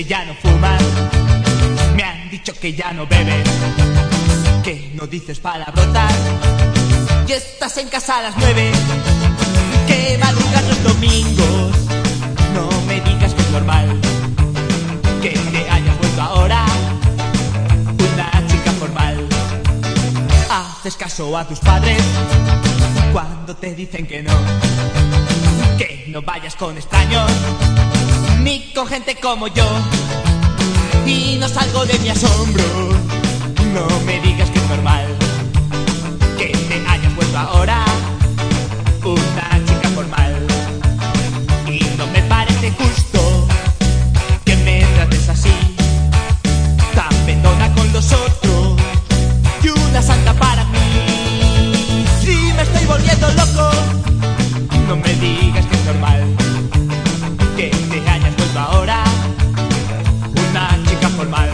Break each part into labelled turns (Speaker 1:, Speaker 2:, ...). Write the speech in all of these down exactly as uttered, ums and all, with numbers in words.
Speaker 1: que ya no fumas, me han dicho que ya no bebes, que no dices palabrotas y estás en casa a las nueve, que madrugas los domingos. No me digas que es normal que te hayas vuelto ahora una chica formal. Haces caso a tus padres cuando te dicen que no, que no vayas con extraños ni con gente como yo. Y no salgo de mi asombro. No me digas que es normal que te hayas vuelto ahora una chica formal. Y no me parece justo que me trates así, tan pendona con los otros y una santa para mí. Si me estoy volviendo loco, no me digas que es normal que te hayas vuelto ahora una chica formal.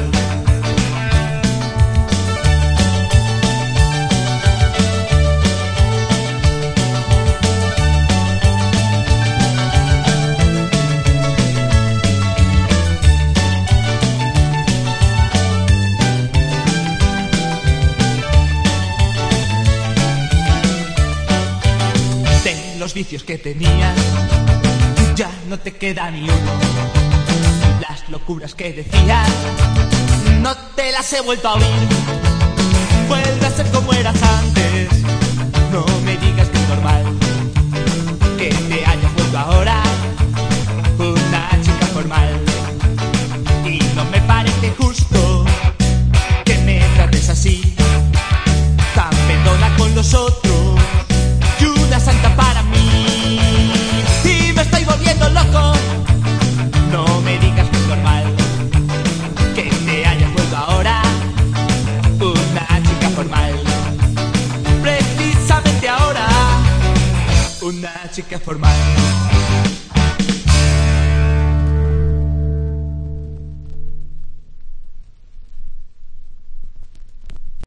Speaker 1: De los vicios que tenías ya no te queda ni uno. Las locuras que decías no te las he vuelto a oír. Vuelve a ser como eras antes. No me digas que es normal que te hayas vuelto ahora una chica formal. Y no me parece justo que me trates así, tan pendona con los otros y una santa para mí. Y me estoy volviendo loco. No me digas que es normal que te hayas vuelto ahora una chica formal. Precisamente ahora una chica formal.